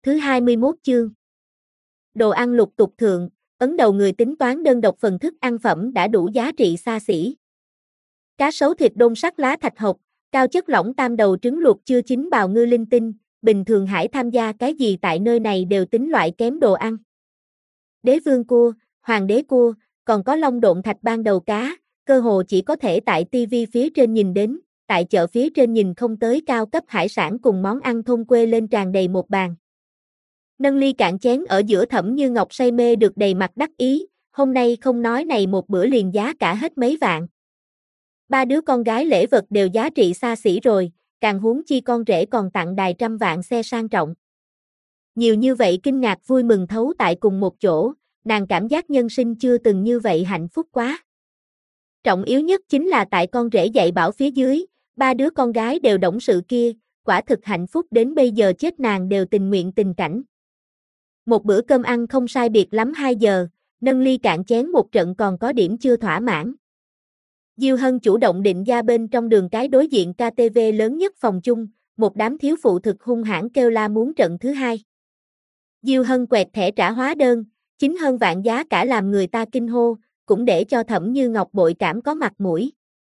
Thứ 21 chương. Đồ ăn lục tục thượng, ấn đầu người tính toán đơn độc phần thức ăn phẩm đã đủ giá trị xa xỉ. Cá sấu thịt đôn sắc lá thạch hộc, cao chất lỏng tam đầu trứng luộc chưa chín bào ngư linh tinh, bình thường hải tham gia cái gì tại nơi này đều tính loại kém đồ ăn. Đế vương cua, hoàng đế cua, còn có long độn thạch ban đầu cá, cơ hồ chỉ có thể tại tivi phía trên nhìn đến, tại chợ phía trên nhìn không tới cao cấp hải sản cùng món ăn thôn quê lên tràn đầy một bàn. Nâng ly cạn chén ở giữa Thẩm Như Ngọc say mê được đầy mặt đắc ý, hôm nay không nói này một bữa liền giá cả hết mấy vạn. Ba đứa con gái lễ vật đều giá trị xa xỉ rồi, càng huống chi con rể còn tặng đài trăm vạn xe sang trọng. Nhiều như vậy kinh ngạc vui mừng thấu tại cùng một chỗ, nàng cảm giác nhân sinh chưa từng như vậy hạnh phúc quá. Trọng yếu nhất chính là tại con rể dạy bảo phía dưới, ba đứa con gái đều懂sự kia, quả thực hạnh phúc đến bây giờ chết nàng đều tình nguyện tình cảnh. Một bữa cơm ăn không sai biệt lắm 2 giờ, nâng ly cạn chén một trận còn có điểm chưa thỏa mãn. Diêu Hân chủ động định ra bên trong đường cái đối diện KTV lớn nhất phòng chung, một đám thiếu phụ thực hung hãn kêu la muốn trận thứ hai. Diêu Hân quẹt thẻ trả hóa đơn, chính hơn vạn giá cả làm người ta kinh hô, cũng để cho Thẩm Như Ngọc bội cảm có mặt mũi.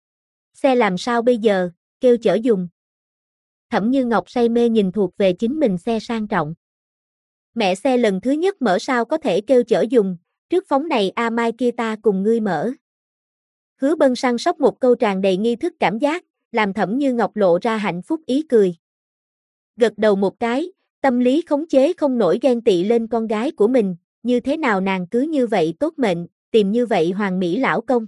Xe làm sao bây giờ, kêu chở dùng. Thẩm Như Ngọc say mê nhìn thuộc về chính mình xe sang trọng. Mẹ xe lần thứ nhất mở sao có thể kêu chở dùng, trước phóng này mai kia ta cùng ngươi mở. Hứa Bân săn sóc một câu tràn đầy nghi thức cảm giác, làm Thẩm Như Ngọc lộ ra hạnh phúc ý cười. Gật đầu một cái, tâm lý khống chế không nổi ghen tị lên con gái của mình, như thế nào nàng cứ như vậy tốt mệnh, tìm như vậy hoàng mỹ lão công.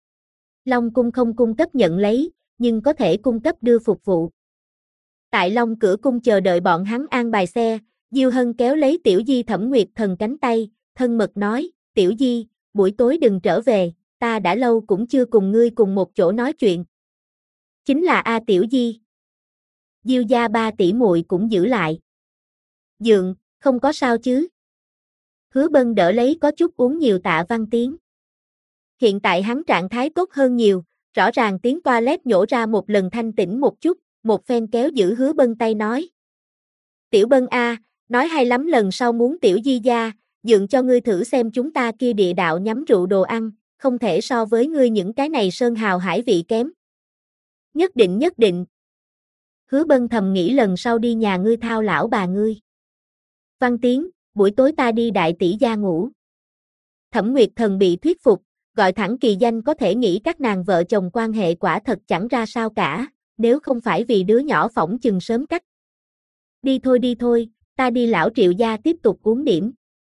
Long cung không cung cấp nhận lấy, nhưng có thể cung cấp đưa phục vụ. Tại Long cửa cung chờ đợi bọn hắn an bài xe, Diêu Hân kéo lấy Tiểu Di Thẩm Nguyệt Thần cánh tay, thân mật nói, Tiểu Di, buổi tối đừng trở về, ta đã lâu cũng chưa cùng ngươi cùng một chỗ nói chuyện. Chính là Tiểu Di. Diêu gia ba tỷ muội cũng giữ lại. Dượng, không có sao chứ. Hứa Bân đỡ lấy có chút uống nhiều Tạ Văn Tiến. Hiện tại hắn trạng thái tốt hơn nhiều, rõ ràng tiếng toilet nhổ ra một lần thanh tĩnh một chút, một phen kéo giữ Hứa Bân tay nói. Tiểu Bân nói hay lắm lần sau muốn Tiểu Di gia, dượng cho ngươi thử xem chúng ta kia địa đạo nhắm rượu đồ ăn, không thể so với ngươi những cái này sơn hào hải vị kém. Nhất định. Hứa Bân thầm nghĩ lần sau đi nhà ngươi thao lão bà ngươi. Văn Tiến, buổi tối ta đi đại tỷ gia ngủ. Thẩm Nguyệt Thần bị thuyết phục, gọi thẳng kỳ danh có thể nghĩ các nàng vợ chồng quan hệ quả thật chẳng ra sao cả, nếu không phải vì đứa nhỏ phỏng chừng sớm cắt. Đi thôi, ta đi lão Triệu gia tiếp tục uống điểm.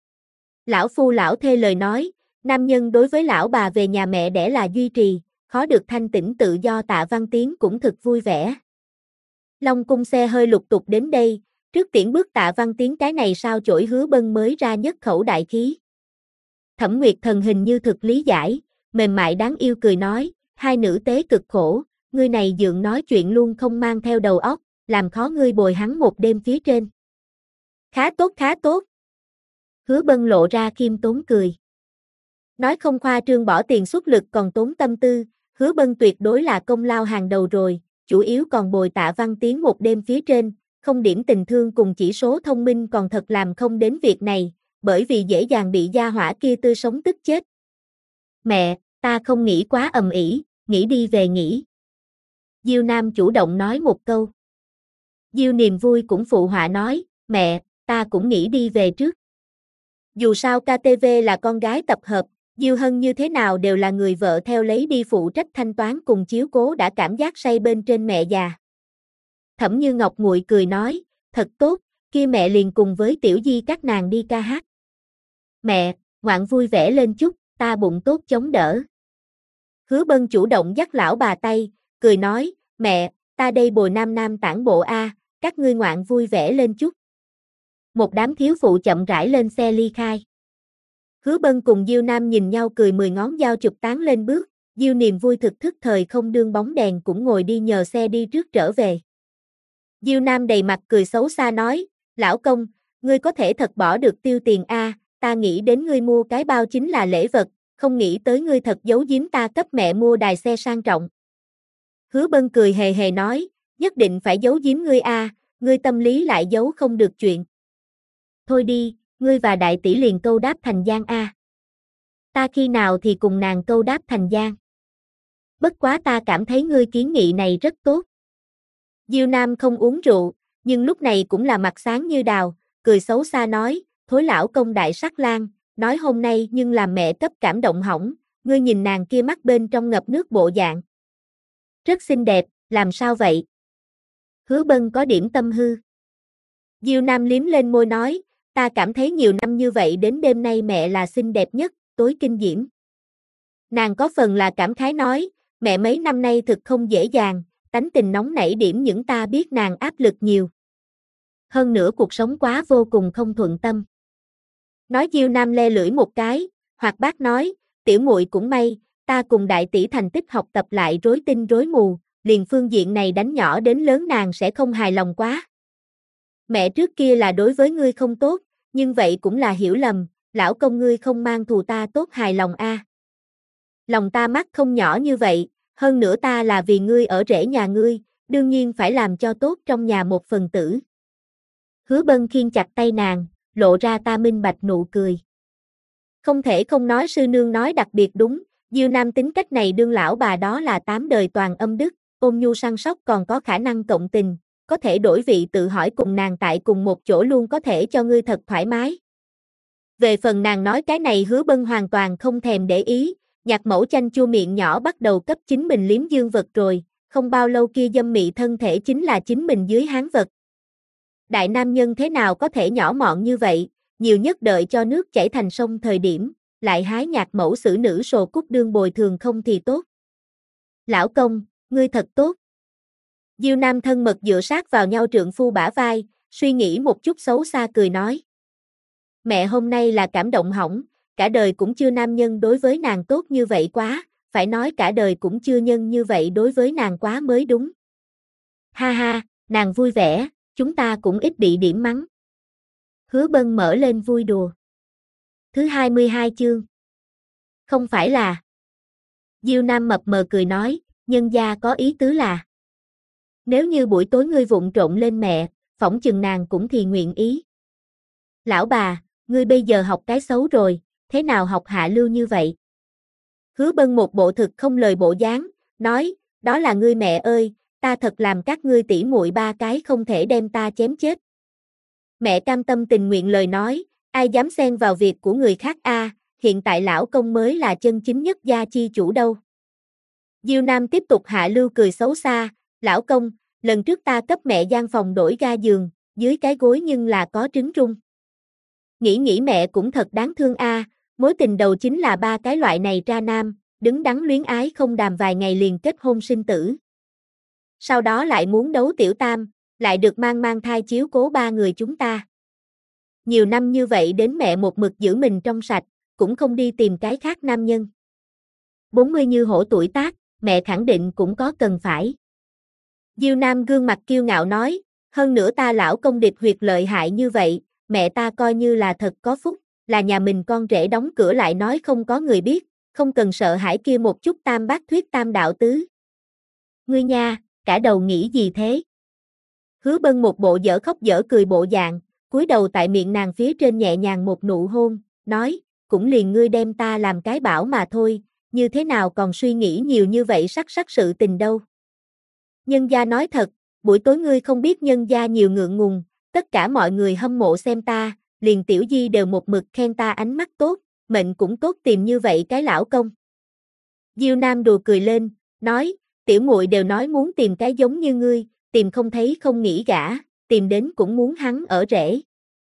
Lão phu lão thê lời nói, nam nhân đối với lão bà về nhà mẹ đẻ là duy trì, khó được thanh tĩnh tự do. Tạ Văn Tiến cũng thực vui vẻ. Long cung xe hơi lục tục đến đây, trước tiễn bước Tạ Văn Tiến cái này sao chổi Hứa Bân mới ra nhất khẩu đại khí. Thẩm Nguyệt Thần hình như thực lý giải, mềm mại đáng yêu cười nói, hai nữ tế cực khổ, ngươi này dượng nói chuyện luôn không mang theo đầu óc, làm khó ngươi bồi hắn một đêm phía trên. Khá tốt. Hứa Bân lộ ra khiêm tốn cười. Nói không khoa trương bỏ tiền xuất lực còn tốn tâm tư, Hứa Bân tuyệt đối là công lao hàng đầu rồi, chủ yếu còn bồi Tạ Văn Tiến một đêm phía trên, không điểm tình thương cùng chỉ số thông minh còn thật làm không đến việc này, bởi vì dễ dàng bị gia hỏa kia tươi sống tức chết. Mẹ, ta không nghĩ quá ầm ĩ, nghĩ đi về nghỉ. Diêu Nam chủ động nói một câu. Diêu Niềm vui cũng phụ họa nói, mẹ, ta cũng nghĩ đi về trước. Dù sao KTV là con gái tập hợp, Diêu Hân như thế nào đều là người vợ theo lấy đi phụ trách thanh toán cùng chiếu cố đã cảm giác say bên trên mẹ già. Thẩm Như Ngọc nguội cười nói, thật tốt, kia mẹ liền cùng với Tiểu Di các nàng đi ca hát. Mẹ, ngoạn vui vẻ lên chút, ta bụng tốt chống đỡ. Hứa Bân chủ động dắt lão bà tay, cười nói, mẹ, ta đây bồi nam tản bộ các ngươi ngoạn vui vẻ lên chút. Một đám thiếu phụ chậm rãi lên xe ly khai. Hứa Bân cùng Diêu Nam nhìn nhau cười 10 ngón dao chụp tán lên bước, Diêu Niềm vui thực thức thời không đương bóng đèn cũng ngồi đi nhờ xe đi trước trở về. Diêu Nam đầy mặt cười xấu xa nói, lão công, ngươi có thể thật bỏ được tiêu tiền ta nghĩ đến ngươi mua cái bao chính là lễ vật, không nghĩ tới ngươi thật giấu giếm ta cấp mẹ mua đài xe sang trọng. Hứa Bân cười hề hề nói, nhất định phải giấu giếm ngươi ngươi tâm lý lại giấu không được chuyện. thôi đi, ngươi và đại tỷ liền câu đáp thành gian a. Ta khi nào thì cùng nàng câu đáp thành gian. Bất quá ta cảm thấy ngươi kiến nghị này rất tốt. Diêu Nam không uống rượu, nhưng lúc này cũng là mặt sáng như đào, cười xấu xa nói, thối lão công đại sắc lang, nói hôm nay nhưng làm mẹ cấp cảm động hỏng, ngươi nhìn nàng kia mắt bên trong ngập nước bộ dạng. Rất xinh đẹp, làm sao vậy? Hứa Bân có điểm tâm hư. Diêu Nam liếm lên môi nói, ta cảm thấy nhiều năm như vậy đến đêm nay mẹ là xinh đẹp nhất, tối kinh diễm. Nàng có phần là cảm khái nói, mẹ mấy năm nay thực không dễ dàng, tánh tình nóng nảy điểm những ta biết nàng áp lực nhiều. Hơn nữa cuộc sống quá vô cùng không thuận tâm. Nói Diêu Nam le lưỡi một cái, hoặc bác nói, tiểu muội cũng may, ta cùng đại tỷ thành tích học tập lại rối tinh rối mù, liền phương diện này đánh nhỏ đến lớn nàng sẽ không hài lòng quá. Mẹ trước kia là đối với ngươi không tốt, nhưng vậy cũng là hiểu lầm, lão công ngươi không mang thù ta tốt hài lòng a. Lòng ta mắt không nhỏ như vậy, hơn nữa ta là vì ngươi ở rễ nhà ngươi, đương nhiên phải làm cho tốt trong nhà một phần tử. Hứa Bân khiêng chặt tay nàng, lộ ra ta minh bạch nụ cười. Không thể không nói sư nương nói đặc biệt đúng, Diêu Nam tính cách này đương lão bà đó là 8 đời toàn âm đức, ôn nhu săn sóc còn có khả năng cộng tình, có thể đổi vị tự hỏi cùng nàng tại cùng một chỗ luôn có thể cho ngươi thật thoải mái. Về phần nàng nói cái này Hứa Bân hoàn toàn không thèm để ý, Nhạc Mẫu chanh chua miệng nhỏ bắt đầu cấp chính mình liếm dương vật rồi, không bao lâu kia dâm mị thân thể chính là chính mình dưới háng vật. Đại nam nhân thế nào có thể nhỏ mọn như vậy, nhiều nhất đợi cho nước chảy thành sông thời điểm, lại hái Nhạc Mẫu xử nữ sồ cúc đương bồi thường không thì tốt. Lão công, ngươi thật tốt. Diêu Nam thân mật dựa sát vào nhau trượng phu bả vai, suy nghĩ một chút xấu xa cười nói. Mẹ hôm nay là cảm động hỏng, cả đời cũng chưa nam nhân đối với nàng tốt như vậy quá, phải nói cả đời cũng chưa nhân như vậy đối với nàng quá mới đúng. Ha ha, nàng vui vẻ, chúng ta cũng ít bị điểm mắng. Hứa Bân mở lên vui đùa. Thứ 22 chương. Không phải là. Diêu Nam mập mờ cười nói, nhân gia có ý tứ là. Nếu như buổi tối ngươi vụng trộn lên mẹ, phỏng chừng nàng cũng thì nguyện ý. Lão bà, ngươi bây giờ học cái xấu rồi, thế nào học hạ lưu như vậy? Hứa Bân một bộ thực không lời bộ dáng, nói, đó là ngươi mẹ ơi, ta thật làm các ngươi tỉ muội ba cái không thể đem ta chém chết. Mẹ cam tâm tình nguyện lời nói, ai dám xen vào việc của người khác a, hiện tại lão công mới là chân chính nhất gia chi chủ đâu. Diêu Nam tiếp tục hạ lưu cười xấu xa, lão công, lần trước ta cấp mẹ gian phòng đổi ga giường, dưới cái gối nhưng là có trứng rung. Nghĩ mẹ cũng thật đáng thương a, mối tình đầu chính là ba cái loại này ra nam, đứng đắn luyến ái không đàm vài ngày liền kết hôn sinh tử. Sau đó lại muốn đấu tiểu tam, lại được mang thai chiếu cố ba người chúng ta. Nhiều năm như vậy đến mẹ một mực giữ mình trong sạch, cũng không đi tìm cái khác nam nhân. 40 như hổ tuổi tác, mẹ khẳng định cũng có cần phải. Diêu Nam gương mặt kiêu ngạo nói, hơn nữa ta lão công địch huyệt lợi hại như vậy, mẹ ta coi như là thật có phúc, là nhà mình con rể đóng cửa lại nói không có người biết, không cần sợ hãi kia một chút tam bát thuyết tam đạo tứ. Ngươi nha, cả đầu nghĩ gì thế? Hứa Bân một bộ dở khóc dở cười bộ dạng, cúi đầu tại miệng nàng phía trên nhẹ nhàng một nụ hôn, nói, cũng liền ngươi đem ta làm cái bảo mà thôi, như thế nào còn suy nghĩ nhiều như vậy sắc sự tình đâu. Nhân gia nói thật, buổi tối ngươi không biết nhân gia nhiều ngượng ngùng, tất cả mọi người hâm mộ xem ta, liền Tiểu Di đều một mực khen ta ánh mắt tốt, mệnh cũng tốt tìm như vậy cái lão công. Diêu Nam đùa cười lên, nói, tiểu muội đều nói muốn tìm cái giống như ngươi, tìm không thấy không nghĩ gả, tìm đến cũng muốn hắn ở rễ.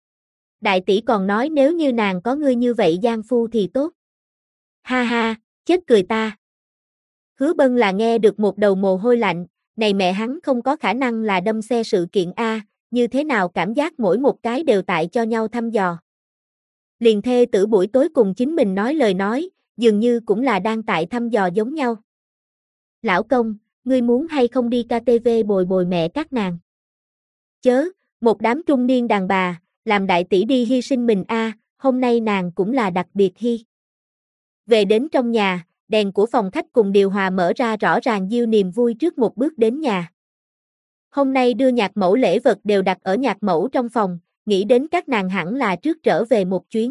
Đại tỷ còn nói nếu như nàng có ngươi như vậy giang phu thì tốt. Ha ha, chết cười ta. Hứa Bân là nghe được một đầu mồ hôi lạnh, này mẹ hắn không có khả năng là đâm xe sự kiện a, như thế nào cảm giác mỗi một cái đều tại cho nhau thăm dò. Liền thê tử buổi tối cùng chính mình nói lời nói, dường như cũng là đang tại thăm dò giống nhau. Lão công, ngươi muốn hay không đi KTV bồi mẹ các nàng? Chớ, một đám trung niên đàn bà, làm đại tỷ đi hy sinh mình a, hôm nay nàng cũng là đặc biệt hy. Về đến trong nhà, đèn của phòng khách cùng điều hòa mở ra rõ ràng Diêu niềm vui trước một bước đến nhà. Hôm nay đưa Nhạc Mẫu lễ vật đều đặt ở Nhạc Mẫu trong phòng, nghĩ đến các nàng hẳn là trước trở về một chuyến.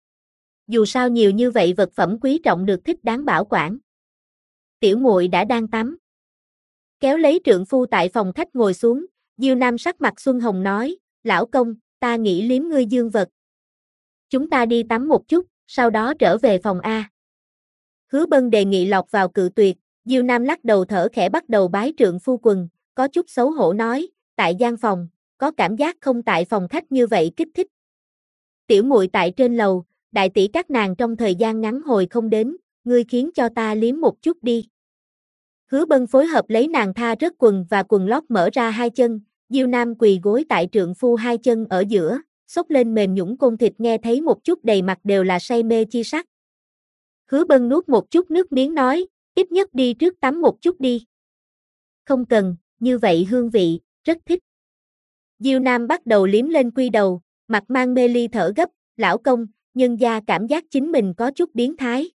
Dù sao nhiều như vậy vật phẩm quý trọng được thích đáng bảo quản. Tiểu muội đã đang tắm. Kéo lấy trượng phu tại phòng khách ngồi xuống, Diêu Nam sắc mặt xuân hồng nói, lão công, ta nghĩ liếm ngươi dương vật. Chúng ta đi tắm một chút, sau đó trở về phòng A. Hứa Bân đề nghị lọt vào cự tuyệt, Diêu Nam lắc đầu thở khẽ bắt đầu bái trượng phu quần, có chút xấu hổ nói, tại gian phòng, có cảm giác không tại phòng khách như vậy kích thích. Tiểu muội tại trên lầu, đại tỷ các nàng trong thời gian ngắn hồi không đến, ngươi khiến cho ta liếm một chút đi. Hứa Bân phối hợp lấy nàng tha rớt quần và quần lót mở ra hai chân, Diêu Nam quỳ gối tại trượng phu hai chân ở giữa, xốc lên mềm nhũn côn thịt nghe thấy một chút đầy mặt đều là say mê chi sắc. Hứa Bân nuốt một chút nước miếng nói, ít nhất đi trước tắm một chút đi. Không cần, như vậy hương vị, rất thích. Diêu Nam bắt đầu liếm lên quy đầu, mặt mang mê ly thở gấp, lão công, nhân gia cảm giác chính mình có chút biến thái.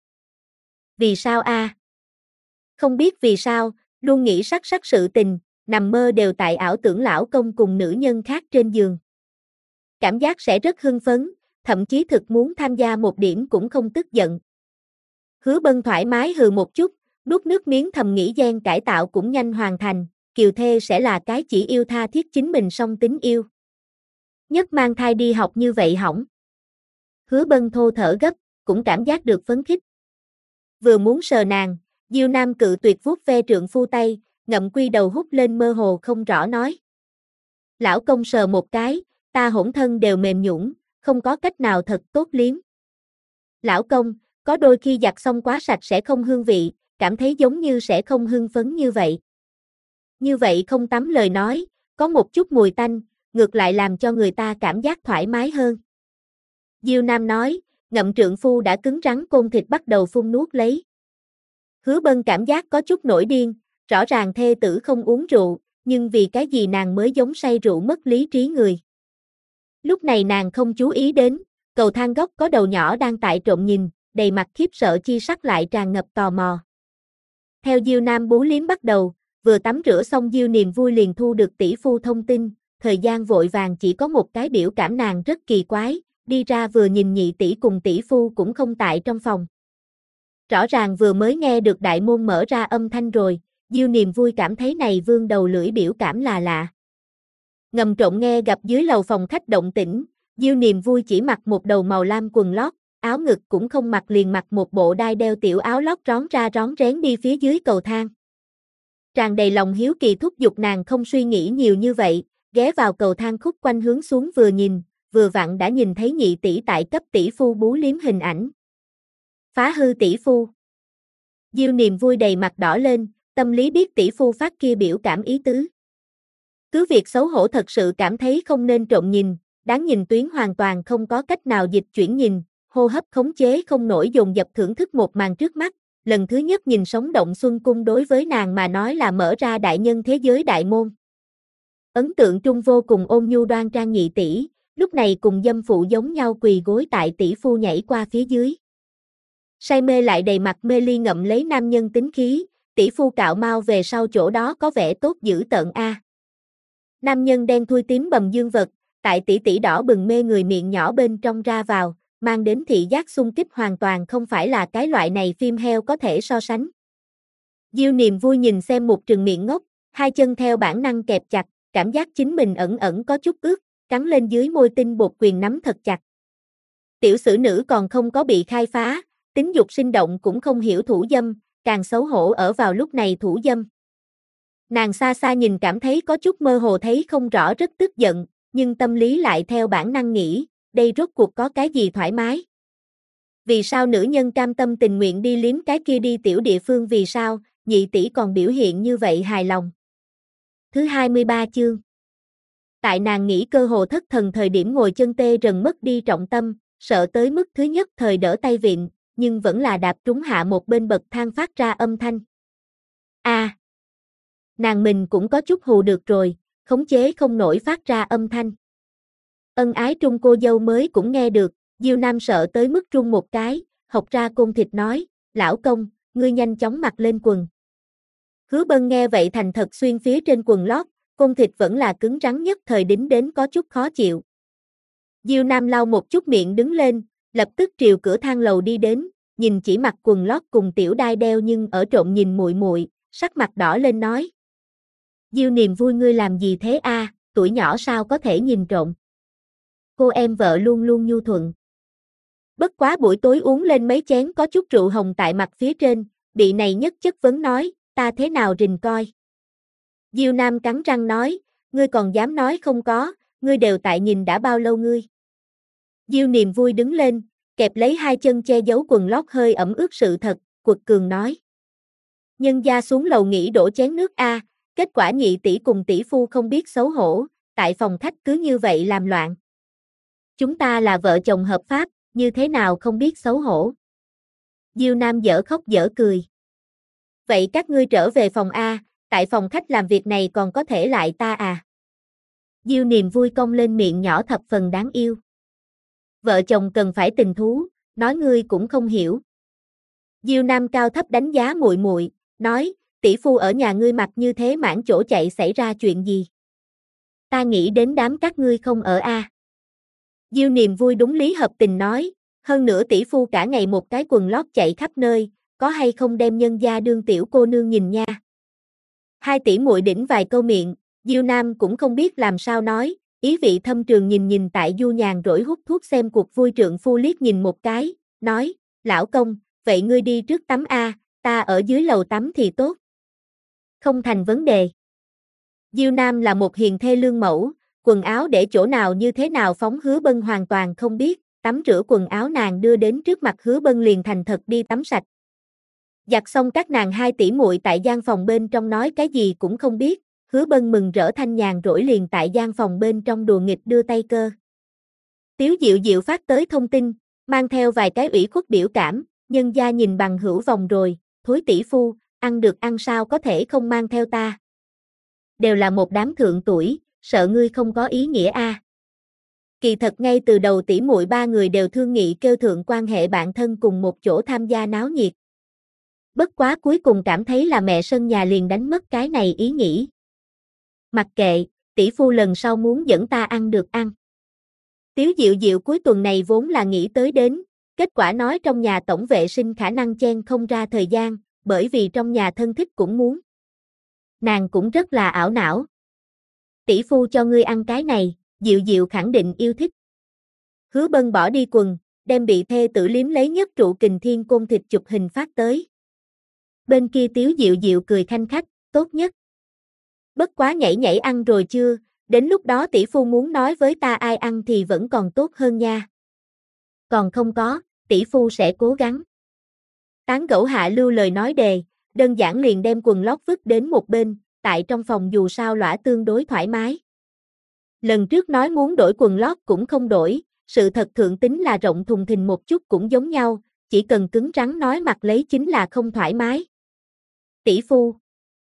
Vì sao a? Không biết vì sao, luôn nghĩ sắc sắc sự tình, nằm mơ đều tại ảo tưởng lão công cùng nữ nhân khác trên giường. Cảm giác sẽ rất hưng phấn, thậm chí thực muốn tham gia một điểm cũng không tức giận. Hứa Bân thoải mái hừ một chút, nuốt nước miếng thầm nghĩ gen cải tạo cũng nhanh hoàn thành, kiều thê sẽ là cái chỉ yêu tha thiết chính mình song tính yêu. Nhất mang thai đi học như vậy hỏng. Hứa Bân thô thở gấp, cũng cảm giác được phấn khích. Vừa muốn sờ nàng, Diêu Nam cự tuyệt vuốt ve trượng phu tay, ngậm quy đầu hút lên mơ hồ không rõ nói. Lão công sờ một cái, ta hỗn thân đều mềm nhũn, không có cách nào thật tốt liếm. Lão công, có đôi khi giặt xong quá sạch sẽ không hương vị, cảm thấy giống như sẽ không hưng phấn như vậy. Như vậy không tắm lời nói, có một chút mùi tanh, ngược lại làm cho người ta cảm giác thoải mái hơn. Diêu Nam nói, ngậm trượng phu đã cứng rắn côn thịt bắt đầu phun nuốt lấy. Hứa Bân cảm giác có chút nổi điên, rõ ràng thê tử không uống rượu, nhưng vì cái gì nàng mới giống say rượu mất lý trí người. Lúc này nàng không chú ý đến, cầu thang góc có đầu nhỏ đang tại trộm nhìn, đầy mặt khiếp sợ chi sắc lại tràn ngập tò mò. Theo Diêu Nam bú liếm bắt đầu, vừa tắm rửa xong Diêu niềm vui liền thu được tỷ phu thông tin, thời gian vội vàng chỉ có một cái biểu cảm nàng rất kỳ quái, đi ra vừa nhìn nhị tỷ cùng tỷ phu cũng không tại trong phòng. Rõ ràng vừa mới nghe được đại môn mở ra âm thanh rồi, Diêu niềm vui cảm thấy này vương đầu lưỡi biểu cảm là lạ. Ngầm trộn nghe gặp dưới lầu phòng khách động tĩnh, Diêu niềm vui chỉ mặc một đầu màu lam quần lót, áo ngực cũng không mặc liền mặc một bộ đai đeo tiểu áo lót rón ra rón rén đi phía dưới cầu thang. Tràn đầy lòng hiếu kỳ thúc giục nàng không suy nghĩ nhiều như vậy, ghé vào cầu thang khúc quanh hướng xuống vừa nhìn, vừa vặn đã nhìn thấy nhị tỷ tại cấp tỷ phu bú liếm hình ảnh. Phá hư tỷ phu. Diêu niềm vui đầy mặt đỏ lên, tâm lý biết tỷ phu phát kia biểu cảm ý tứ. Cứ việc xấu hổ thật sự cảm thấy không nên trộm nhìn, đáng nhìn tuyến hoàn toàn không có cách nào dịch chuyển nhìn, hô hấp khống chế không nổi dồn dập thưởng thức một màn trước mắt, lần thứ nhất nhìn sống động xuân cung đối với nàng mà nói là mở ra đại nhân thế giới đại môn. Ấn tượng trung vô cùng ôn nhu đoan trang nhị tỷ, lúc này cùng dâm phụ giống nhau quỳ gối tại tỷ phu nhảy qua phía dưới. Say mê lại đầy mặt mê ly ngậm lấy nam nhân tính khí, tỷ phu cạo mau về sau chỗ đó có vẻ tốt dữ tợn a. Nam nhân đen thui tím bầm dương vật, tại tỷ tỷ đỏ bừng mê người miệng nhỏ bên trong ra vào, mang đến thị giác xung kích hoàn toàn không phải là cái loại này phim heo có thể so sánh. Diêu niềm vui nhìn xem một trừng miệng ngốc, hai chân theo bản năng kẹp chặt, cảm giác chính mình ẩn ẩn có chút ướt, cắn lên dưới môi tinh bột quyền nắm thật chặt. Tiểu sử nữ còn không có bị khai phá, tính dục sinh động cũng không hiểu thủ dâm, càng xấu hổ ở vào lúc này thủ dâm. Nàng xa xa nhìn cảm thấy có chút mơ hồ thấy không rõ rất tức giận, nhưng tâm lý lại theo bản năng nghĩ, đây rốt cuộc có cái gì thoải mái. Vì sao nữ nhân cam tâm tình nguyện đi liếm cái kia đi tiểu địa phương vì sao, nhị tỷ còn biểu hiện như vậy hài lòng. Thứ 23 chương. Tại nàng nghĩ cơ hồ thất thần thời điểm ngồi chân tê rần mất đi trọng tâm, sợ tới mức thứ nhất thời đỡ tay vịn, nhưng vẫn là đạp trúng hạ một bên bậc thang phát ra âm thanh. Nàng mình cũng có chút hù được rồi, khống chế không nổi phát ra âm thanh. Ân ái trung cô dâu mới cũng nghe được, Diêu Nam sợ tới mức run một cái, học ra côn thịt nói, lão công, ngươi nhanh chóng mặc lên quần. Hứa Bân nghe vậy thành thật xuyên phía trên quần lót, côn thịt vẫn là cứng rắn nhất thời đính đến có chút khó chịu. Diêu Nam lau một chút miệng đứng lên, lập tức triều cửa thang lầu đi đến, nhìn chỉ mặc quần lót cùng tiểu đai đeo nhưng ở trộm nhìn muội muội, sắc mặt đỏ lên nói. Diêu Niềm Vui ngươi làm gì thế a, tuổi nhỏ sao có thể nhìn trộm. Cô em vợ luôn luôn nhu thuận. Bất quá buổi tối uống lên mấy chén có chút rượu hồng tại mặt phía trên, bị này nhất chất vấn nói, ta thế nào rình coi. Diêu Nam cắn răng nói, ngươi còn dám nói không có, ngươi đều tại nhìn đã bao lâu ngươi. Diêu Niềm Vui đứng lên, kẹp lấy hai chân che giấu quần lót hơi ẩm ướt sự thật, quật cường nói. Nhân gia xuống lầu nghỉ đổ chén nước a, kết quả nhị tỷ cùng tỷ phu không biết xấu hổ, tại phòng khách cứ như vậy làm loạn. Chúng ta là vợ chồng hợp pháp, như thế nào không biết xấu hổ. Diêu Nam dở khóc dở cười. Vậy các ngươi trở về phòng A, tại phòng khách làm việc này còn có thể lại ta à. Diêu Niềm Vui cong lên miệng nhỏ thập phần đáng yêu. Vợ chồng cần phải tình thú, nói ngươi cũng không hiểu. Diêu Nam cao thấp đánh giá muội muội, nói, tỷ phu ở nhà ngươi mặc như thế mãn chỗ chạy xảy ra chuyện gì. Ta nghĩ đến đám các ngươi không ở A. Diêu Niềm Vui đúng lý hợp tình nói, hơn nữa tỷ phu cả ngày một cái quần lót chạy khắp nơi, có hay không đem nhân gia đương tiểu cô nương nhìn nha. Hai tỷ muội đỉnh vài câu miệng, Diêu Nam cũng không biết làm sao nói, ý vị thâm trường nhìn tại Du Nhàn rỗi hút thuốc xem cuộc vui trượng phu liếc nhìn một cái, nói, lão công, vậy ngươi đi trước tắm a, ta ở dưới lầu tắm thì tốt. Không thành vấn đề. Diêu Nam là một hiền thê lương mẫu, quần áo để chỗ nào như thế nào phóng Hứa Bân hoàn toàn không biết, tắm rửa quần áo nàng đưa đến trước mặt Hứa Bân liền thành thật đi tắm sạch. Giặt xong các nàng hai tỷ muội tại gian phòng bên trong nói cái gì cũng không biết, Hứa Bân mừng rỡ thanh nhàn rỗi liền tại gian phòng bên trong đùa nghịch đưa tay cơ. Tiếu Diệu Diệu phát tới thông tin, mang theo vài cái ủy khuất biểu cảm, nhân gia nhìn bằng hữu vòng rồi, thối tỷ phu, ăn được ăn sao có thể không mang theo ta. Đều là một đám thượng tuổi, sợ ngươi không có ý nghĩa a. Kỳ thật ngay từ đầu tỷ muội ba người đều thương nghị kêu thượng quan hệ bạn thân cùng một chỗ tham gia náo nhiệt. Bất quá cuối cùng cảm thấy là mẹ sân nhà liền đánh mất cái này ý nghĩ. Mặc kệ, tỷ phu lần sau muốn dẫn ta ăn được ăn. Tiếu Diệu Diệu cuối tuần này vốn là nghĩ tới đến, kết quả nói trong nhà tổng vệ sinh khả năng chen không ra thời gian, bởi vì trong nhà thân thích cũng muốn. Nàng cũng rất là ảo não. Tỷ phu cho ngươi ăn cái này, Diệu Diệu khẳng định yêu thích. Hứa Bân bỏ đi quần, đem bị thê tử liếm lấy nhất trụ kình thiên côn thịt chụp hình phát tới. Bên kia Tiếu Diệu Diệu cười khanh khách, tốt nhất. Bất quá nhảy ăn rồi chưa, đến lúc đó tỷ phu muốn nói với ta ai ăn thì vẫn còn tốt hơn nha. Còn không có, tỷ phu sẽ cố gắng. Tán gẫu hạ lưu lời nói đề, đơn giản liền đem quần lót vứt đến một bên, tại trong phòng dù sao lõa tương đối thoải mái. Lần trước nói muốn đổi quần lót cũng không đổi, sự thật thượng tính là rộng thùng thình một chút cũng giống nhau, chỉ cần cứng rắn nói mặc lấy chính là không thoải mái. Tỷ phu.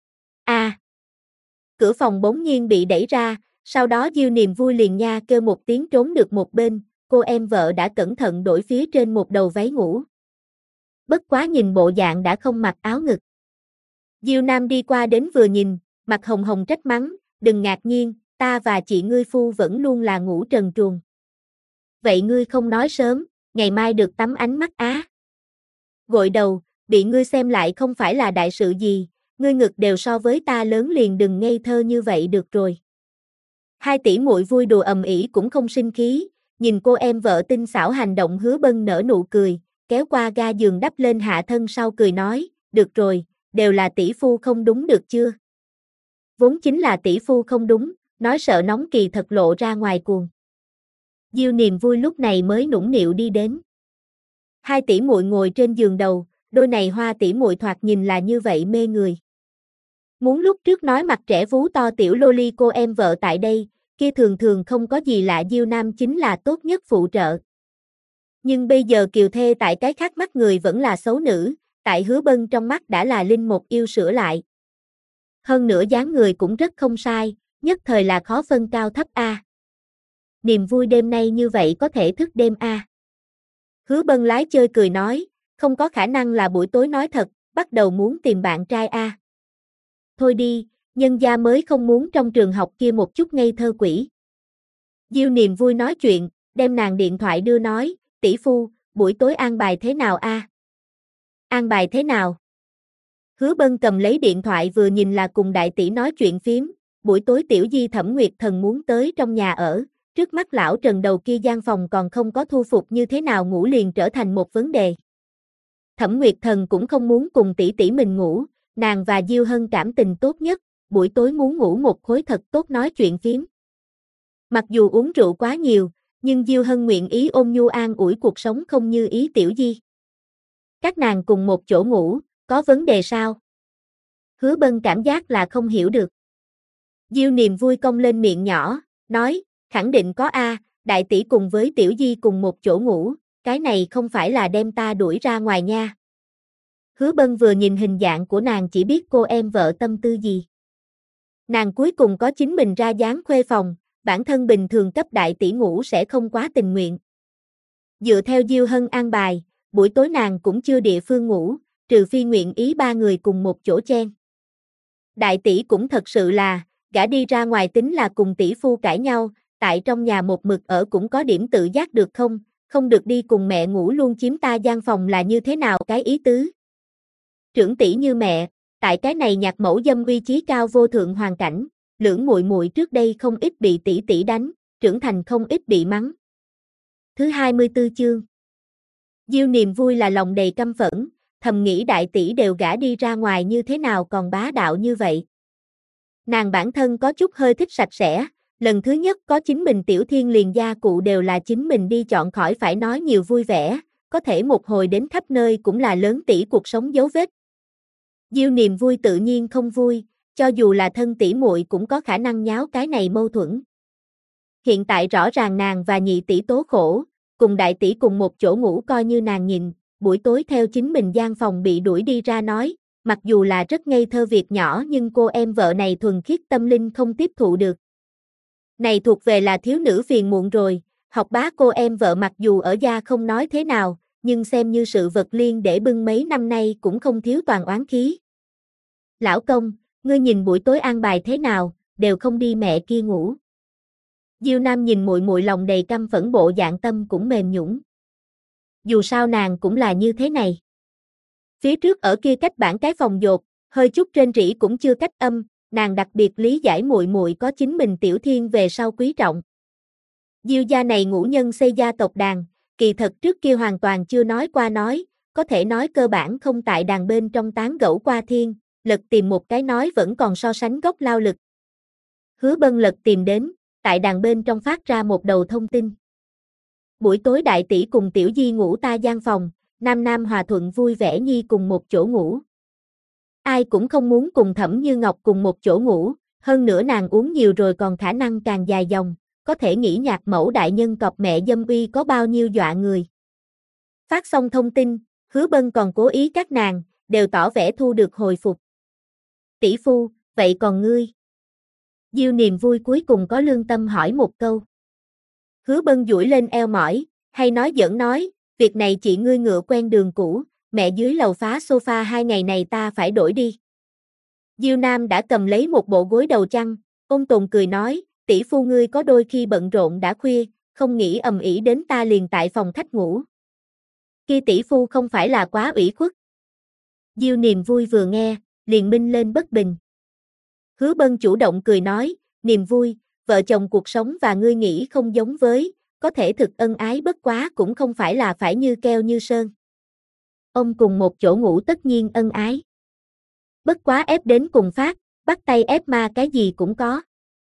Cửa phòng bỗng nhiên bị đẩy ra, sau đó Diêu Niềm Vui liền nha kêu một tiếng trốn được một bên, cô em vợ đã cẩn thận đổi phía trên một đầu váy ngủ. Bất quá nhìn bộ dạng đã không mặc áo ngực. Diêu Nam đi qua đến vừa nhìn, mặt hồng hồng trách mắng, đừng ngạc nhiên, ta và chị ngươi phu vẫn luôn là ngủ trần truồng. Vậy ngươi không nói sớm, ngày mai được tắm ánh mắt á. Gội đầu, bị ngươi xem lại không phải là đại sự gì, ngươi ngực đều so với ta lớn liền đừng ngây thơ như vậy được rồi. Hai tỷ muội vui đùa ầm ĩ cũng không sinh khí, nhìn cô em vợ tinh xảo hành động Hứa Bân nở nụ cười, kéo qua ga giường đắp lên hạ thân sau cười nói, được rồi, đều là tỷ phu không đúng được chưa? Vốn chính là tỷ phu không đúng, nói sợ nóng kỳ thật lộ ra ngoài cuồng. Diêu Niềm Vui lúc này mới nũng nịu đi đến. Hai tỷ muội ngồi trên giường đầu, đôi này hoa tỷ muội thoạt nhìn là như vậy mê người. Muốn lúc trước nói mặt trẻ vú to tiểu loli cô em vợ tại đây, kia thường thường không có gì lạ Diêu Nam chính là tốt nhất phụ trợ. Nhưng bây giờ kiều thê tại cái khác mắt người vẫn là xấu nữ, tại Hứa Bân trong mắt đã là linh một yêu sửa lại. Hơn nữa dáng người cũng rất không sai, nhất thời là khó phân cao thấp a. Niềm vui đêm nay như vậy có thể thức đêm a. Hứa Bân lái chơi cười nói, không có khả năng là buổi tối nói thật, bắt đầu muốn tìm bạn trai a. Thôi đi, nhân gia mới không muốn trong trường học kia một chút ngây thơ quỷ. Diêu Niềm Vui nói chuyện, đem nàng điện thoại đưa nói, tỷ phu, buổi tối an bài thế nào a? An bài thế nào? Hứa Bân cầm lấy điện thoại vừa nhìn là cùng đại tỷ nói chuyện phím, buổi tối tiểu di Thẩm Nguyệt Thần muốn tới trong nhà ở, trước mắt lão Trần đầu kia gian phòng còn không có thu phục như thế nào ngủ liền trở thành một vấn đề. Thẩm Nguyệt Thần cũng không muốn cùng tỷ tỷ mình ngủ, nàng và Diêu Hân cảm tình tốt nhất, buổi tối muốn ngủ một khối thật tốt nói chuyện phím. Mặc dù uống rượu quá nhiều, nhưng Diêu Hân nguyện ý ôm nhu an ủi cuộc sống không như ý tiểu di. Các nàng cùng một chỗ ngủ, có vấn đề sao? Hứa Bân cảm giác là không hiểu được. Diêu Niềm vui cong lên miệng nhỏ, nói, khẳng định có a, đại tỷ cùng với tiểu di cùng một chỗ ngủ, cái này không phải là đem ta đuổi ra ngoài nha. Hứa Bân vừa nhìn hình dạng của nàng chỉ biết cô em vợ tâm tư gì. Nàng cuối cùng có chính mình ra dáng khuê phòng, bản thân bình thường cấp đại tỷ ngủ sẽ không quá tình nguyện. Dựa theo Diêu Hân an bài, buổi tối nàng cũng chưa địa phương ngủ, trừ phi nguyện ý ba người cùng một chỗ chen. Đại tỷ cũng thật sự là, gả đi ra ngoài tính là cùng tỷ phu cãi nhau, tại trong nhà một mực ở cũng có điểm tự giác được không được đi cùng mẹ ngủ luôn chiếm ta gian phòng là như thế nào cái ý tứ. Trưởng tỷ như mẹ, tại cái này nhạc mẫu dâm uy chí cao vô thượng hoàn cảnh, lưỡng muội muội trước đây không ít bị tỷ tỷ đánh, trưởng thành không ít bị mắng. Thứ 24 chương. Diêu Niềm vui là lòng đầy căm phẫn, thầm nghĩ đại tỷ đều gả đi ra ngoài như thế nào còn bá đạo như vậy. Nàng bản thân có chút hơi thích sạch sẽ, lần thứ nhất có chính mình tiểu thiên liền gia cụ đều là chính mình đi chọn khỏi phải nói nhiều vui vẻ, có thể một hồi đến khắp nơi cũng là lớn tỷ cuộc sống dấu vết. Diêu Niềm vui tự nhiên không vui, cho dù là thân tỷ muội cũng có khả năng nháo cái này mâu thuẫn. Hiện tại rõ ràng nàng và nhị tỷ tố khổ, cùng đại tỷ cùng một chỗ ngủ coi như nàng nhìn, buổi tối theo chính mình gian phòng bị đuổi đi ra nói, mặc dù là rất ngây thơ việc nhỏ nhưng cô em vợ này thuần khiết tâm linh không tiếp thụ được. Này thuộc về là thiếu nữ phiền muộn rồi, học bá cô em vợ mặc dù ở gia không nói thế nào, nhưng xem như sự vật liên để bưng mấy năm nay cũng không thiếu toàn oán khí. Lão công, ngươi nhìn buổi tối an bài thế nào, đều không đi mẹ kia ngủ. Diêu Nam nhìn muội muội lòng đầy căm phẫn bộ dạng tâm cũng mềm nhũn. Dù sao nàng cũng là như thế này. Phía trước ở kia cách bản cái phòng dột, hơi chút rên rỉ cũng chưa cách âm, nàng đặc biệt lý giải muội muội có chính mình tiểu thiên về sau quý trọng. Diêu gia này ngũ nhân xây gia tộc đàn, kỳ thật trước kia hoàn toàn chưa nói qua nói, có thể nói cơ bản không tại đàn bên trong tán gẫu qua thiên, lật tìm một cái nói vẫn còn so sánh gốc lao lực. Hứa Bân lật tìm đến, tại đàn bên trong phát ra một đầu thông tin. Buổi tối đại tỷ cùng tiểu di ngủ ta gian phòng, nam nam hòa thuận vui vẻ nhi cùng một chỗ ngủ. Ai cũng không muốn cùng Thẩm Như Ngọc cùng một chỗ ngủ, hơn nữa nàng uống nhiều rồi còn khả năng càng dài dòng, có thể nghĩ nhạc mẫu đại nhân cọc mẹ dâm uy có bao nhiêu dọa người. Phát xong thông tin, Hứa Bân còn cố ý các nàng, đều tỏ vẻ thu được hồi phục. Tỷ phu, vậy còn ngươi? Diêu Niềm vui cuối cùng có lương tâm hỏi một câu. Hứa Bân duỗi lên eo mỏi, hay nói giỡn nói, việc này chị ngươi ngựa quen đường cũ, mẹ dưới lầu phá sofa 2 ngày này ta phải đổi đi. Diêu Nam đã cầm lấy một bộ gối đầu chăn, ôn tồn cười nói, tỷ phu ngươi có đôi khi bận rộn đã khuya, không nghĩ ầm ĩ đến ta liền tại phòng khách ngủ. Kia tỷ phu không phải là quá ủy khuất. Diêu Niềm vui vừa nghe, liền minh lên bất bình. Hứa Bân chủ động cười nói, Niềm vui, vợ chồng cuộc sống và ngươi nghĩ không giống với, có thể thực ân ái bất quá cũng không phải là phải như keo như sơn. Ông cùng một chỗ ngủ tất nhiên ân ái. Bất quá ép đến cùng phát, bắt tay ép ma cái gì cũng có.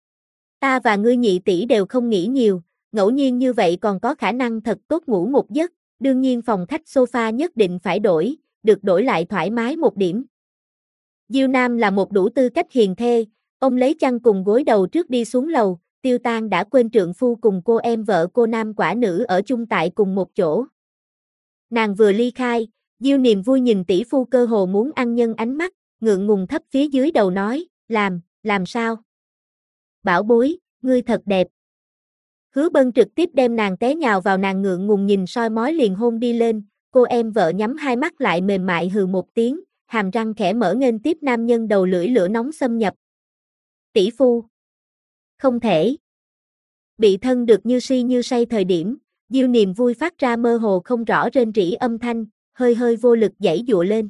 Ta và ngươi nhị tỷ đều không nghĩ nhiều, ngẫu nhiên như vậy còn có khả năng thật tốt ngủ một giấc, đương nhiên phòng khách sofa nhất định phải đổi, được đổi lại thoải mái một điểm. Diêu Nam là một đủ tư cách hiền thê, ông lấy chăn cùng gối đầu trước đi xuống lầu, tiêu tan đã quên trượng phu cùng cô em vợ cô nam quả nữ ở chung tại cùng một chỗ. Nàng vừa ly khai, Diêu Niềm vui nhìn tỷ phu cơ hồ muốn ăn nhân ánh mắt, ngượng ngùng thấp phía dưới đầu nói, làm sao? Bảo bối, ngươi thật đẹp. Hứa Bân trực tiếp đem nàng té nhào vào nàng ngượng ngùng nhìn soi mói liền hôn đi lên, cô em vợ nhắm hai mắt lại mềm mại hừ một tiếng, hàm răng khẽ mở nghênh tiếp nam nhân đầu lưỡi lửa nóng xâm nhập. Tỷ phu. Không thể. Bị thân được như si như say thời điểm, Diêu niềm vui phát ra mơ hồ không rõ rên rỉ âm thanh, hơi hơi vô lực giãy giụa lên.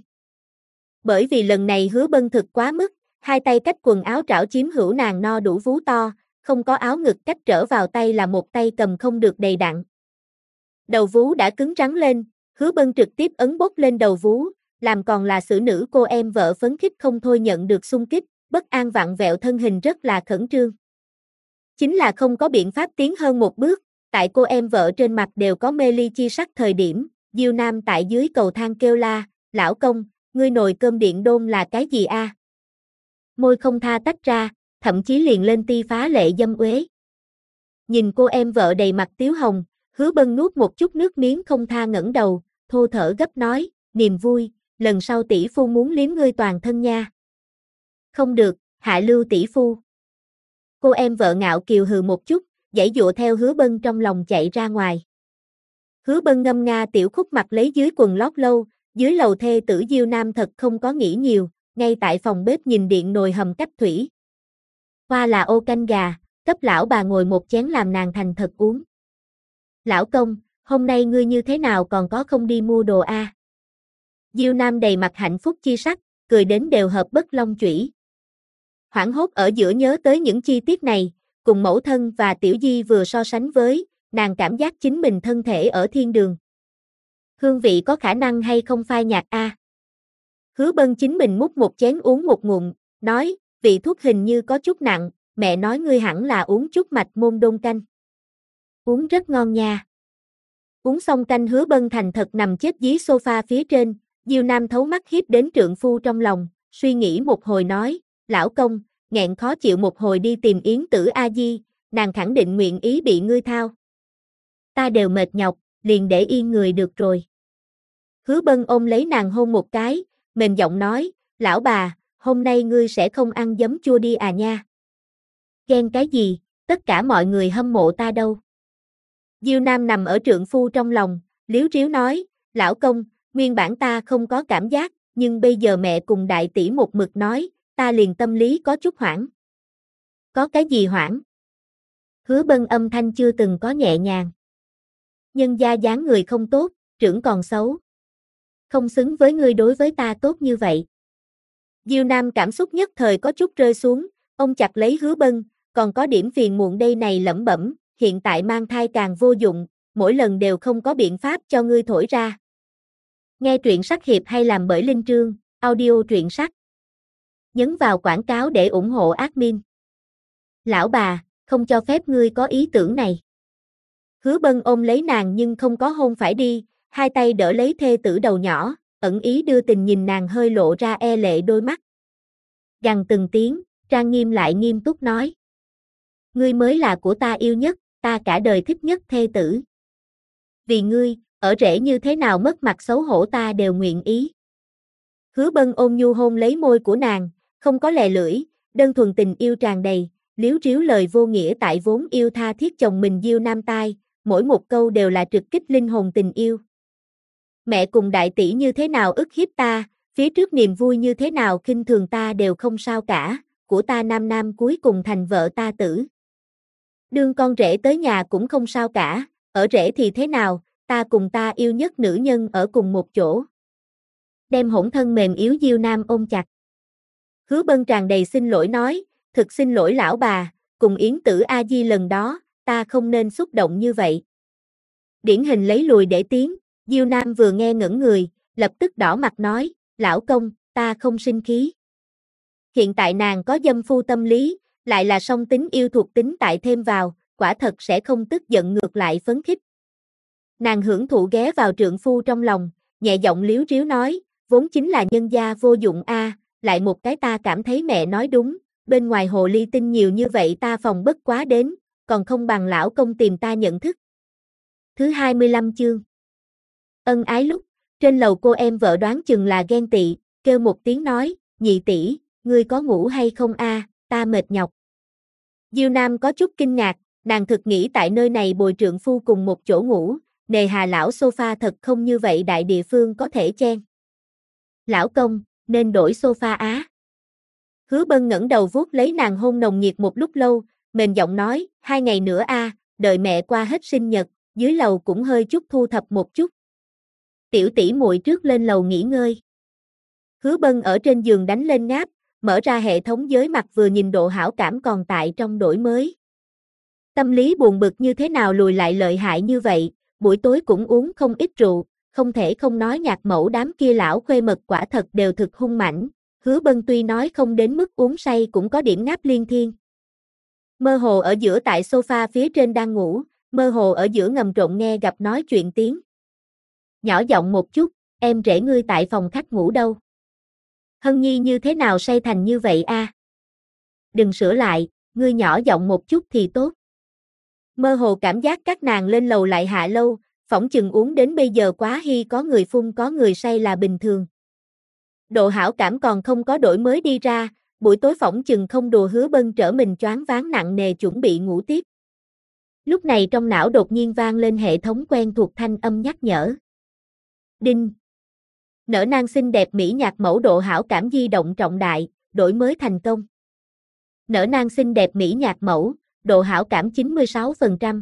Bởi vì lần này Hứa Bân thực quá mức, hai tay cách quần áo trảo chiếm hữu nàng no đủ vú to, không có áo ngực cách trở vào tay là một tay cầm không được đầy đặn. Đầu vú đã cứng rắn lên, Hứa Bân trực tiếp ấn bốc lên đầu vú, làm còn là xử nữ cô em vợ phấn khích không thôi nhận được xung kích, bất an vặn vẹo thân hình rất là khẩn trương. Chính là không có biện pháp tiến hơn một bước, tại cô em vợ trên mặt đều có mê ly chi sắc thời điểm, Diêu Nam tại dưới cầu thang kêu la, lão công, ngươi nồi cơm điện đôn là cái gì a? Môi không tha tách ra, thậm chí liền lên ti phá lệ dâm uế. Nhìn cô em vợ đầy mặt tiếu hồng, Hứa Bân nuốt một chút nước miếng không tha ngẩng đầu, thô thở gấp nói, niềm vui, lần sau tỷ phu muốn liếm ngươi toàn thân nha. Không được, hạ lưu tỷ phu. Cô em vợ ngạo kiều hừ một chút, giãy dụa theo Hứa Bân trong lòng chạy ra ngoài. Hứa Bân ngâm nga tiểu khúc mặt lấy dưới quần lót lâu, dưới lầu thê tử Diêu Nam thật không có nghĩ nhiều, ngay tại phòng bếp nhìn điện nồi hầm cách thủy. Hoa là ô canh gà, cấp lão bà ngồi một chén làm nàng thành thật uống. Lão công, hôm nay ngươi như thế nào còn có không đi mua đồ a? Diêu Nam đầy mặt hạnh phúc chi sắc, cười đến đều hợp bất long chủy. Hoảng hốt ở giữa nhớ tới những chi tiết này, cùng mẫu thân và Tiểu Di vừa so sánh với, nàng cảm giác chính mình thân thể ở thiên đường. Hương vị có khả năng hay không phai nhạt a? Hứa Bân chính mình múc một chén uống một ngụm, nói, vị thuốc hình như có chút nặng, mẹ nói ngươi hẳn là uống chút mạch môn đôn canh. Uống rất ngon nha. Uống xong canh Hứa Bân thành thật nằm chết dưới sofa phía trên, Diêu Nam thấu mắt hiếp đến trượng phu trong lòng, suy nghĩ một hồi nói, lão công, nghẹn khó chịu một hồi đi tìm Yến Tử A Di, nàng khẳng định nguyện ý bị ngươi thao. Ta đều mệt nhọc, liền để yên người được rồi. Hứa Bân ôm lấy nàng hôn một cái, mềm giọng nói, lão bà, hôm nay ngươi sẽ không ăn giấm chua đi à nha. Ghen cái gì, tất cả mọi người hâm mộ ta đâu. Diêu Nam nằm ở trượng phu trong lòng, liếu riếu nói, lão công, nguyên bản ta không có cảm giác, nhưng bây giờ mẹ cùng đại tỷ một mực nói, ta liền tâm lý có chút hoảng. Có cái gì hoảng? Hứa Bân âm thanh chưa từng có nhẹ nhàng. Nhân gia dáng người không tốt, trưởng còn xấu. Không xứng với ngươi đối với ta tốt như vậy. Diêu Nam cảm xúc nhất thời có chút rơi xuống, ông chặt lấy Hứa Bân, còn có điểm phiền muộn đây này lẩm bẩm, hiện tại mang thai càng vô dụng, mỗi lần đều không có biện pháp cho ngươi thổi ra. Nghe truyện sách hiệp hay làm bởi Linh Trương, audio truyện sách. Nhấn vào quảng cáo để ủng hộ admin. Lão bà, không cho phép ngươi có ý tưởng này. Hứa Bân ôm lấy nàng nhưng không có hôn phải đi, hai tay đỡ lấy thê tử đầu nhỏ, ẩn ý đưa tình nhìn nàng hơi lộ ra e lệ đôi mắt. Gằn từng tiếng, trang nghiêm lại nghiêm túc nói. Ngươi mới là của ta yêu nhất, ta cả đời thích nhất thê tử. Vì ngươi, ở rễ như thế nào mất mặt xấu hổ ta đều nguyện ý. Hứa Bân ôn nhu hôn lấy môi của nàng, không có lè lưỡi, đơn thuần tình yêu tràn đầy, liếu riếu lời vô nghĩa tại vốn yêu tha thiết chồng mình Diêu Nam tai, mỗi một câu đều là trực kích linh hồn tình yêu. Mẹ cùng đại tỷ như thế nào ức hiếp ta, phía trước niềm vui như thế nào khinh thường ta đều không sao cả, của ta nam nam cuối cùng thành vợ ta tử. Đương con rể tới nhà cũng không sao cả, ở rể thì thế nào, ta cùng ta yêu nhất nữ nhân ở cùng một chỗ. Đem hỗn thân mềm yếu Diêu Nam ôm chặt. Hứa Bân tràn đầy xin lỗi nói, thực xin lỗi lão bà, cùng Yến Tử A Di lần đó, ta không nên xúc động như vậy. Điển hình lấy lùi để tiến, Diêu Nam vừa nghe ngẩn người, lập tức đỏ mặt nói, lão công, ta không sinh khí. Hiện tại nàng có dâm phu tâm lý, lại là song tính yêu thuộc tính tại thêm vào, quả thật sẽ không tức giận ngược lại phấn khích. Nàng hưởng thụ ghé vào trượng phu trong lòng, nhẹ giọng liếu riếu nói, vốn chính là nhân gia vô dụng a, lại một cái ta cảm thấy mẹ nói đúng, bên ngoài hồ ly tinh nhiều như vậy ta phòng bất quá đến, còn không bằng lão công tìm ta nhận thức. Thứ 25 chương. Ân ái lúc, trên lầu cô em vợ đoán chừng là ghen tị, kêu một tiếng nói, nhị tỷ, ngươi có ngủ hay không a, ta mệt nhọc. Diêu Nam có chút kinh ngạc, nàng thực nghĩ tại nơi này bồi trượng phu cùng một chỗ ngủ, nề hà lão sofa thật không như vậy đại địa phương có thể chen. Lão công, nên đổi sofa á. Hứa Bân ngẩng đầu vuốt lấy nàng hôn nồng nhiệt một lúc lâu, mềm giọng nói, 2 ngày nữa đợi mẹ qua hết sinh nhật, dưới lầu cũng hơi chút thu thập một chút. Tiểu tỷ muội trước lên lầu nghỉ ngơi. Hứa Bân ở trên giường đánh lên ngáp, mở ra hệ thống giới mặt vừa nhìn độ hảo cảm còn tại trong đổi mới. Tâm lý buồn bực như thế nào lùi lại lợi hại như vậy, buổi tối cũng uống không ít rượu, không thể không nói Nhạc Mẫu đám kia lão khuê mật quả thật đều thực hung mãnh. Hứa Bân tuy nói không đến mức uống say cũng có điểm ngáp liên thiên. Mơ hồ ở giữa tại sofa phía trên đang ngủ, mơ hồ ở giữa ngầm trộn nghe gặp nói chuyện tiếng. Nhỏ giọng một chút, em rể ngươi tại phòng khách ngủ đâu? Hân Nhi như thế nào say thành như vậy Đừng sửa lại, ngươi nhỏ giọng một chút thì tốt. Mơ hồ cảm giác các nàng lên lầu lại hạ lâu, phỏng chừng uống đến bây giờ quá hi có người phun có người say là bình thường. Độ hảo cảm còn không có đổi mới đi ra, buổi tối phỏng chừng không đùa Hứa Bân trở mình choáng váng nặng nề chuẩn bị ngủ tiếp. Lúc này trong não đột nhiên vang lên hệ thống quen thuộc thanh âm nhắc nhở. Đinh. Nở nang xinh đẹp mỹ Nhạc Mẫu độ hảo cảm di động trọng đại, đổi mới thành công. Nở nang xinh đẹp mỹ Nhạc Mẫu, độ hảo cảm 96%.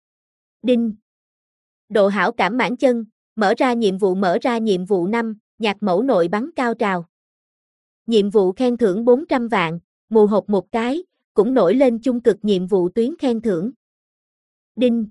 Đinh. Độ hảo cảm mãn chân, mở ra nhiệm vụ 5, Nhạc Mẫu nội bắn cao trào. Nhiệm vụ khen thưởng 400 vạn, mù hộp một cái, cũng nổi lên chung cực nhiệm vụ tuyến khen thưởng. Đinh.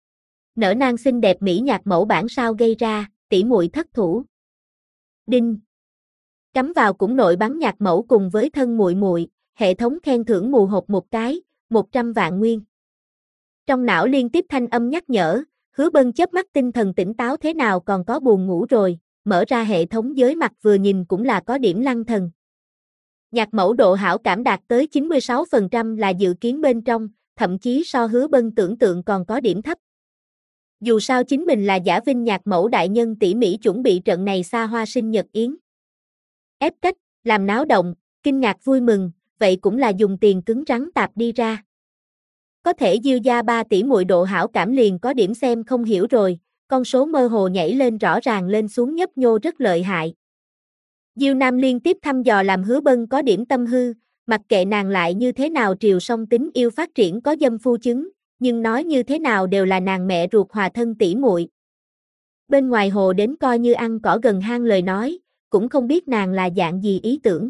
Nở nang xinh đẹp mỹ Nhạc Mẫu bản sao gây ra, tỷ muội thất thủ. Đinh. Cắm vào cũng nội bắn Nhạc Mẫu cùng với thân muội muội, hệ thống khen thưởng mù hộp một cái, 100 vạn nguyên. Trong não liên tiếp thanh âm nhắc nhở, Hứa Bân chớp mắt tinh thần tỉnh táo thế nào còn có buồn ngủ rồi, mở ra hệ thống giới mặt vừa nhìn cũng là có điểm lăng thần. Nhạc Mẫu độ hảo cảm đạt tới 96% là dự kiến bên trong, thậm chí so Hứa Bân tưởng tượng còn có điểm thấp. Dù sao chính mình là giả vinh Nhạc Mẫu đại nhân tỉ mỉ chuẩn bị trận này xa hoa sinh nhật yến. Ép cách, làm náo động, kinh ngạc vui mừng, vậy cũng là dùng tiền cứng rắn tạp đi ra. Có thể Diêu gia 3 tỷ muội độ hảo cảm liền có điểm xem không hiểu rồi, con số mơ hồ nhảy lên rõ ràng lên xuống nhấp nhô rất lợi hại. Diêu Nam liên tiếp thăm dò làm Hứa Bân có điểm tâm hư, mặc kệ nàng lại như thế nào triều song tính yêu phát triển có dâm phu chứng, nhưng nói như thế nào đều là nàng mẹ ruột hòa thân tỷ muội. Bên ngoài hồ đến coi như ăn cỏ gần hang lời nói, cũng không biết nàng là dạng gì ý tưởng.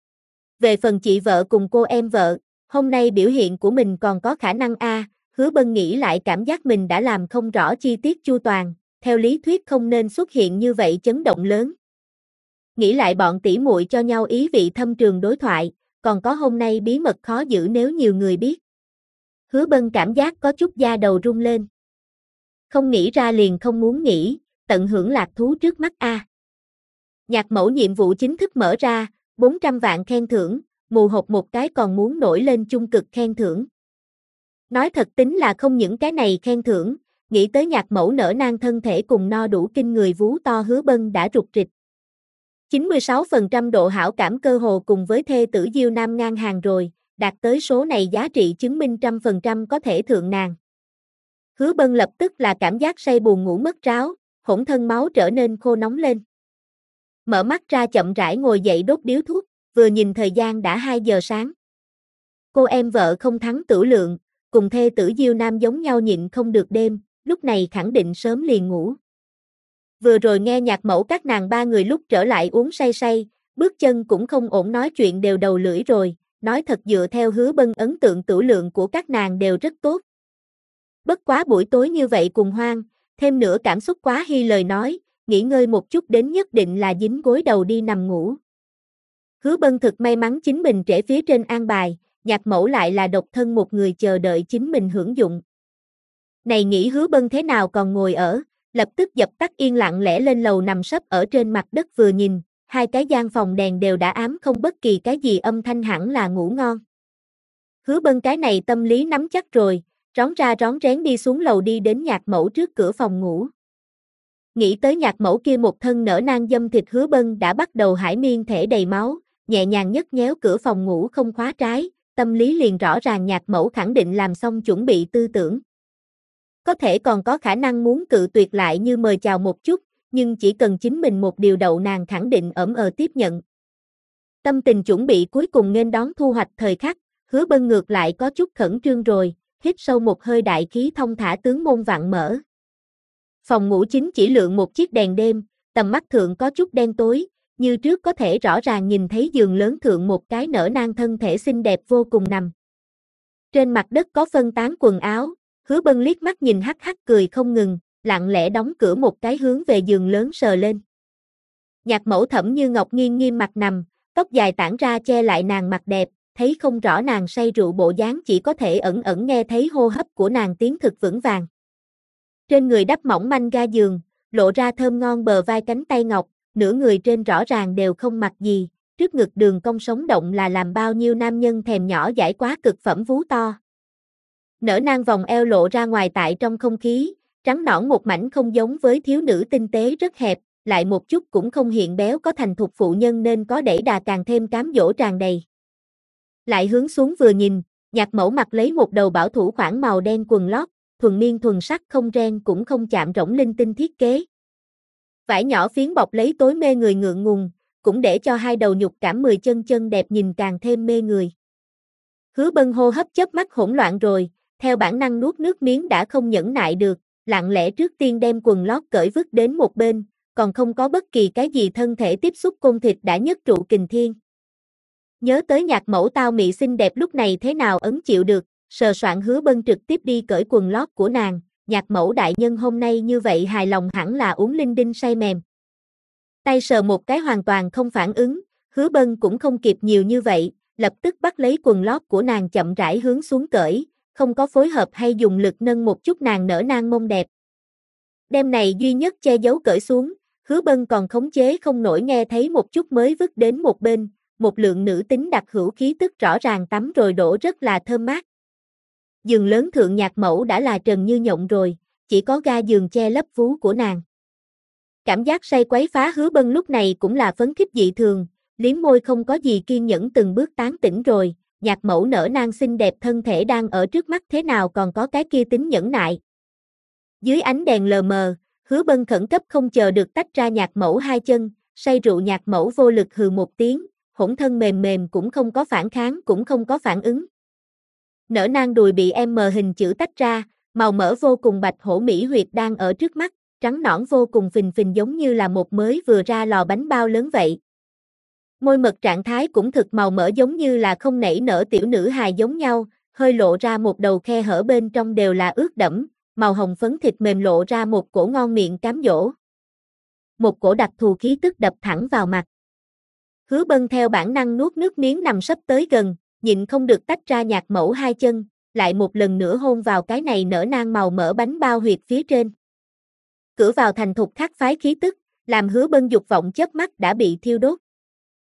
Về phần chị vợ cùng cô em vợ, hôm nay biểu hiện của mình còn có khả năng Hứa Bân nghĩ lại cảm giác mình đã làm không rõ chi tiết chu toàn, theo lý thuyết không nên xuất hiện như vậy chấn động lớn. Nghĩ lại bọn tỷ muội cho nhau ý vị thâm trường đối thoại, còn có hôm nay bí mật khó giữ nếu nhiều người biết. Hứa Bân cảm giác có chút da đầu rung lên. Không nghĩ ra liền không muốn nghĩ, tận hưởng lạc thú trước mắt Nhạc Mẫu nhiệm vụ chính thức mở ra, 400 vạn khen thưởng, mù hộp một cái còn muốn nổi lên chung cực khen thưởng. Nói thật tính là không những cái này khen thưởng, nghĩ tới Nhạc Mẫu nở nang thân thể cùng no đủ kinh người vú to Hứa Bân đã rụt rịch. 96% độ hảo cảm cơ hồ cùng với thê tử Diêu Nam ngang hàng rồi, đạt tới số này giá trị chứng minh 100% có thể thượng nàng. Hứa Bân lập tức là cảm giác say buồn ngủ mất ráo, hỗn thân máu trở nên khô nóng lên. Mở mắt ra chậm rãi ngồi dậy đốt điếu thuốc, vừa nhìn thời gian đã 2 giờ sáng. Cô em vợ không thắng tửu lượng, cùng thê tử Diêu Nam giống nhau nhịn không được đêm, lúc này khẳng định sớm liền ngủ. Vừa rồi nghe Nhạc Mẫu các nàng 3 người lúc trở lại uống say say, bước chân cũng không ổn nói chuyện đều đầu lưỡi rồi, nói thật dựa theo Hứa Bân ấn tượng tửu lượng của các nàng đều rất tốt. Bất quá buổi tối như vậy cùng hoang, thêm nữa cảm xúc quá hi lời nói, nghỉ ngơi một chút đến nhất định là dính gối đầu đi nằm ngủ. Hứa Bân thực may mắn chính mình trễ phía trên an bài, Nhạc Mẫu lại là độc thân một người chờ đợi chính mình hưởng dụng. Này nghĩ Hứa Bân thế nào còn ngồi ở, lập tức dập tắt yên lặng lẽ lên lầu nằm sấp ở trên mặt đất vừa nhìn, 2 cái gian phòng đèn đều đã ám không bất kỳ cái gì âm thanh hẳn là ngủ ngon. Hứa Bân cái này tâm lý nắm chắc rồi, rón ra rón rén đi xuống lầu đi đến Nhạc Mẫu trước cửa phòng ngủ. Nghĩ tới Nhạc Mẫu kia một thân nở nang dâm thịt Hứa Bân đã bắt đầu hải miên thể đầy máu, nhẹ nhàng nhấc nhéo cửa phòng ngủ không khóa trái, tâm lý liền rõ ràng Nhạc Mẫu khẳng định làm xong chuẩn bị tư tưởng. Có thể còn có khả năng muốn cự tuyệt lại như mời chào một chút, nhưng chỉ cần chính mình một điều đậu nàng khẳng định ỡm tiếp nhận. Tâm tình chuẩn bị cuối cùng nghênh đón thu hoạch thời khắc, Hứa Bân ngược lại có chút khẩn trương rồi, hít sâu một hơi đại khí thông thả tướng môn vặn mở. Phòng ngủ chính chỉ lượng một chiếc đèn đêm, tầm mắt thượng có chút đen tối, như trước có thể rõ ràng nhìn thấy giường lớn thượng một cái nở nang thân thể xinh đẹp vô cùng nằm. Trên mặt đất có phân tán quần áo, Hứa Bân liếc mắt nhìn hắc hắc cười không ngừng, lặng lẽ đóng cửa một cái hướng về giường lớn sờ lên. Nhạc mẫu Thẩm Như Ngọc nghiêng nghiêm mặt nằm, tóc dài tản ra che lại nàng mặt đẹp, thấy không rõ nàng say rượu bộ dáng, chỉ có thể ẩn ẩn nghe thấy hô hấp của nàng tiếng thực vững vàng. Trên người đắp mỏng manh ga giường, lộ ra thơm ngon bờ vai cánh tay ngọc, nửa người trên rõ ràng đều không mặc gì, trước ngực đường cong sống động là làm bao nhiêu nam nhân thèm nhỏ dãi quá cực phẩm vú to. Nở nang vòng eo lộ ra ngoài tại trong không khí, trắng nõn một mảnh không giống với thiếu nữ tinh tế rất hẹp, lại một chút cũng không hiện béo có thành thục phụ nhân nên có đẩy đà càng thêm cám dỗ tràn đầy. Lại hướng xuống vừa nhìn, Nhạc mẫu mặc lấy một đầu bảo thủ khoảng màu đen quần lót, thuần miên thuần sắc không ren cũng không chạm rỗng linh tinh thiết kế. Vải nhỏ phiến bọc lấy tối mê người ngượng ngùng, cũng để cho hai đầu nhục cảm 10 chân chân đẹp nhìn càng thêm mê người. Hứa Bân hô hấp chớp mắt hỗn loạn rồi, theo bản năng nuốt nước miếng đã không nhẫn nại được, lặng lẽ trước tiên đem quần lót cởi vứt đến một bên, còn không có bất kỳ cái gì thân thể tiếp xúc côn thịt đã nhất trụ kình thiên. Nhớ tới Nhạc mẫu tao mị xinh đẹp lúc này thế nào ấn chịu được, sờ soạn Hứa Bân trực tiếp đi cởi quần lót của nàng, Nhạc mẫu đại nhân hôm nay như vậy hài lòng hẳn là uống linh đinh say mềm. Tay sờ một cái hoàn toàn không phản ứng, Hứa Bân cũng không kịp nhiều như vậy, lập tức bắt lấy quần lót của nàng chậm rãi hướng xuống cởi, không có phối hợp hay dùng lực nâng một chút nàng nở nang mông đẹp. Đêm này duy nhất che giấu cởi xuống, Hứa Bân còn khống chế không nổi nghe thấy một chút mới vứt đến một bên, một lượng nữ tính đặc hữu khí tức rõ ràng tắm rồi đổ rất là thơm mát. Giường lớn thượng Nhạc mẫu đã là trần như nhộng rồi, chỉ có ga giường che lấp vú của nàng. Cảm giác say quấy phá Hứa Bân lúc này cũng là phấn khích dị thường, liếm môi không có gì kiên nhẫn từng bước tán tỉnh rồi, Nhạc mẫu nở nang xinh đẹp thân thể đang ở trước mắt thế nào còn có cái kia tính nhẫn nại. Dưới ánh đèn lờ mờ, Hứa Bân khẩn cấp không chờ được tách ra Nhạc mẫu hai chân, say rượu Nhạc mẫu vô lực hừ một tiếng, hỗn thân mềm mềm cũng không có phản kháng cũng không có phản ứng. Nở nang đùi bị M hình chữ tách ra, màu mỡ vô cùng bạch hổ mỹ huyệt đang ở trước mắt, trắng nõn vô cùng phình phình giống như là một mới vừa ra lò bánh bao lớn vậy. Môi mật trạng thái cũng thực màu mỡ giống như là không nảy nở tiểu nữ hài giống nhau, hơi lộ ra một đầu khe hở bên trong đều là ướt đẫm, màu hồng phấn thịt mềm lộ ra một cổ ngon miệng cám dỗ. Một cổ đặc thù khí tức đập thẳng vào mặt. Hứa Bân theo bản năng nuốt nước miếng nằm sắp tới gần, nhịn không được tách ra Nhạc mẫu hai chân, lại một lần nữa hôn vào cái này nở nang màu mỡ bánh bao huyệt phía trên. Cửa vào thành thục khắc phái khí tức, làm Hứa Bân dục vọng chớp mắt đã bị thiêu đốt.